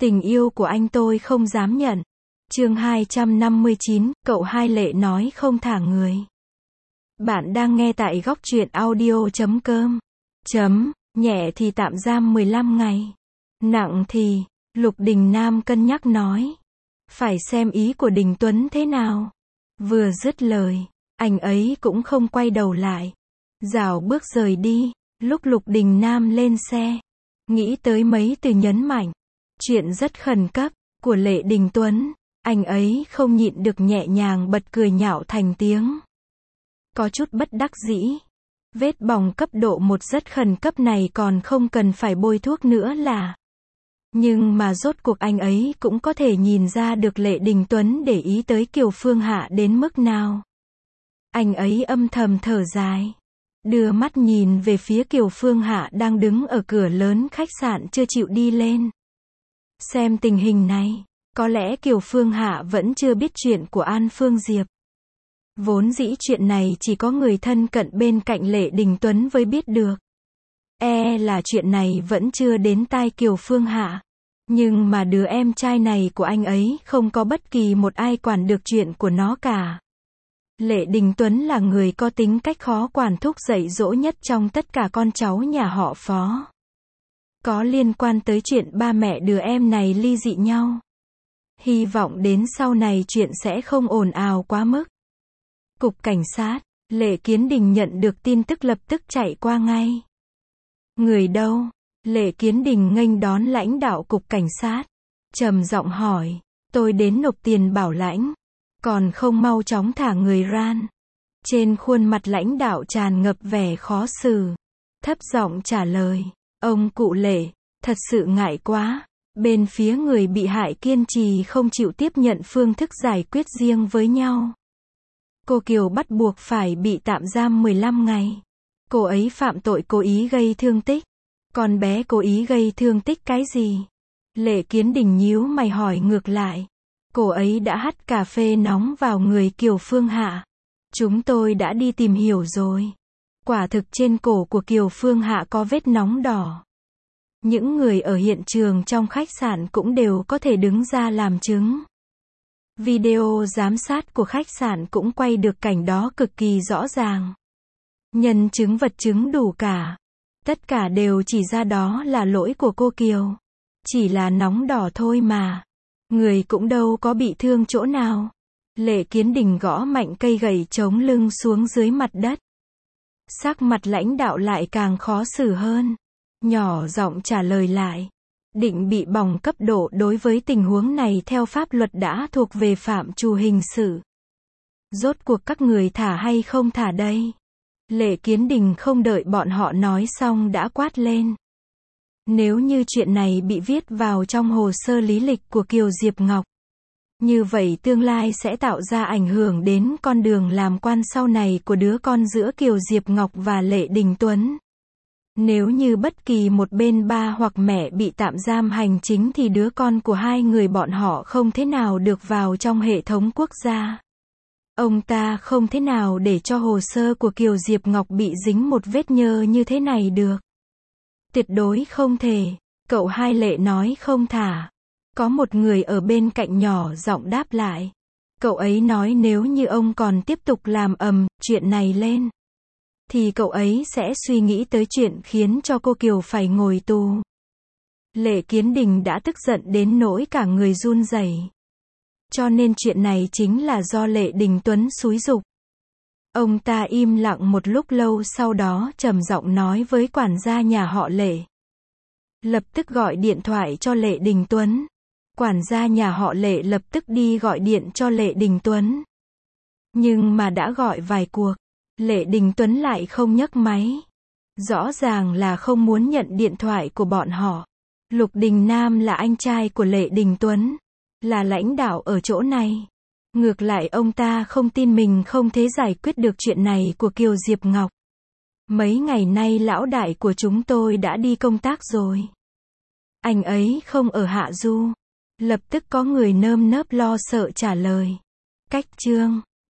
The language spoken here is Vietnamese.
Tình yêu của anh tôi không dám nhận. Chương 259, cậu Hai Lệ nói không thả người. Bạn đang nghe tại góc truyện audio.com. Nhẹ thì tạm giam 15 ngày. Nặng thì, Lục Đình Nam cân nhắc nói. Phải xem ý của Đình Tuấn thế nào. Vừa dứt lời, anh ấy cũng không quay đầu lại. Rảo bước rời đi. Lúc Lục Đình Nam lên xe, nghĩ tới mấy từ nhấn mạnh. Chuyện rất khẩn cấp, của Lệ Đình Tuấn, anh ấy không nhịn được nhẹ nhàng bật cười nhạo thành tiếng. Có chút bất đắc dĩ. Vết bỏng cấp độ 1 rất khẩn cấp này còn không cần phải bôi thuốc nữa là. Nhưng mà rốt cuộc anh ấy cũng có thể nhìn ra được Lệ Đình Tuấn để ý tới Kiều Phương Hạ đến mức nào. Anh ấy âm thầm thở dài. Đưa mắt nhìn về phía Kiều Phương Hạ đang đứng ở cửa lớn khách sạn chưa chịu đi lên. Xem tình hình này, có lẽ Kiều Phương Hạ vẫn chưa biết chuyện của An Phương Diệp. Vốn dĩ chuyện này chỉ có người thân cận bên cạnh Lệ Đình Tuấn mới biết được. Là chuyện này vẫn chưa đến tai Kiều Phương Hạ. Nhưng mà đứa em trai này của anh ấy không có bất kỳ một ai quản được chuyện của nó cả. Lệ Đình Tuấn là người có tính cách khó quản thúc dạy dỗ nhất trong tất cả con cháu nhà họ Phó. Có liên quan tới chuyện ba mẹ đứa em này ly dị nhau. Hy vọng đến sau này chuyện sẽ không ồn ào quá mức. Cục cảnh sát, Lệ Kiến Đình nhận được tin tức lập tức chạy qua ngay. Người đâu? Lệ Kiến Đình nghênh đón lãnh đạo cục cảnh sát. Trầm giọng hỏi, tôi đến nộp tiền bảo lãnh. Còn không mau chóng thả người ran. Trên khuôn mặt lãnh đạo tràn ngập vẻ khó xử. Thấp giọng trả lời, ông cụ Lệ, thật sự ngại quá. Bên phía người bị hại kiên trì không chịu tiếp nhận phương thức giải quyết riêng với nhau. Cô Kiều bắt buộc phải bị tạm giam 15 ngày. Cô ấy phạm tội cố ý gây thương tích. Con bé cố ý gây thương tích cái gì? Lệ Kiến Đình nhíu mày hỏi ngược lại. Cô ấy đã hắt cà phê nóng vào người Kiều Phương Hạ. Chúng tôi đã đi tìm hiểu rồi. Quả thực trên cổ của Kiều Phương Hạ có vết nóng đỏ. Những người ở hiện trường trong khách sạn cũng đều có thể đứng ra làm chứng. Video giám sát của khách sạn cũng quay được cảnh đó cực kỳ rõ ràng. Nhân chứng vật chứng đủ cả. Tất cả đều chỉ ra đó là lỗi của cô Kiều. Chỉ là nóng đỏ thôi mà. Người cũng đâu có bị thương chỗ nào. Lệ Kiến Đình gõ mạnh cây gậy chống lưng xuống dưới mặt đất. Sắc mặt lãnh đạo lại càng khó xử hơn. Nhỏ giọng trả lời lại. Định bị bỏng cấp độ đối với tình huống này theo pháp luật đã thuộc về phạm trù hình sự. Rốt cuộc các người thả hay không thả đây? Lệ Kiến Đình không đợi bọn họ nói xong đã quát lên. Nếu như chuyện này bị viết vào trong hồ sơ lý lịch của Kiều Diệp Ngọc, như vậy tương lai sẽ tạo ra ảnh hưởng đến con đường làm quan sau này của đứa con giữa Kiều Diệp Ngọc và Lệ Đình Tuấn. Nếu như bất kỳ một bên ba hoặc mẹ bị tạm giam hành chính thì đứa con của hai người bọn họ không thể nào được vào trong hệ thống quốc gia. Ông ta không thể nào để cho hồ sơ của Kiều Diệp Ngọc bị dính một vết nhơ như thế này được. Tuyệt đối không thể. Cậu Hai Lệ nói không thả. Có một người ở bên cạnh nhỏ giọng đáp lại. Cậu ấy nói nếu như ông còn tiếp tục làm chuyện này lên, thì cậu ấy sẽ suy nghĩ tới chuyện khiến cho cô Kiều phải ngồi tù. Lệ Kiến Đình đã tức giận đến nỗi cả người run rẩy. Cho nên chuyện này chính là do Lệ Đình Tuấn xúi giục. Ông ta im lặng một lúc lâu sau đó trầm giọng nói với quản gia nhà họ Lệ. Lập tức gọi điện thoại cho Lệ Đình Tuấn. Quản gia nhà họ Lệ lập tức đi gọi điện cho Lệ Đình Tuấn. Nhưng mà đã gọi vài cuộc, Lệ Đình Tuấn lại không nhấc máy. Rõ ràng là không muốn nhận điện thoại của bọn họ. Lục Đình Nam là anh trai của Lệ Đình Tuấn, là lãnh đạo ở chỗ này. Ngược lại ông ta không tin mình không thể giải quyết được chuyện này của Kiều Diệp Ngọc. Mấy ngày nay lão đại của chúng tôi đã đi công tác rồi. Anh ấy không ở Hạ Du. Lập tức có người nơm nớp lo sợ trả lời. Cách chương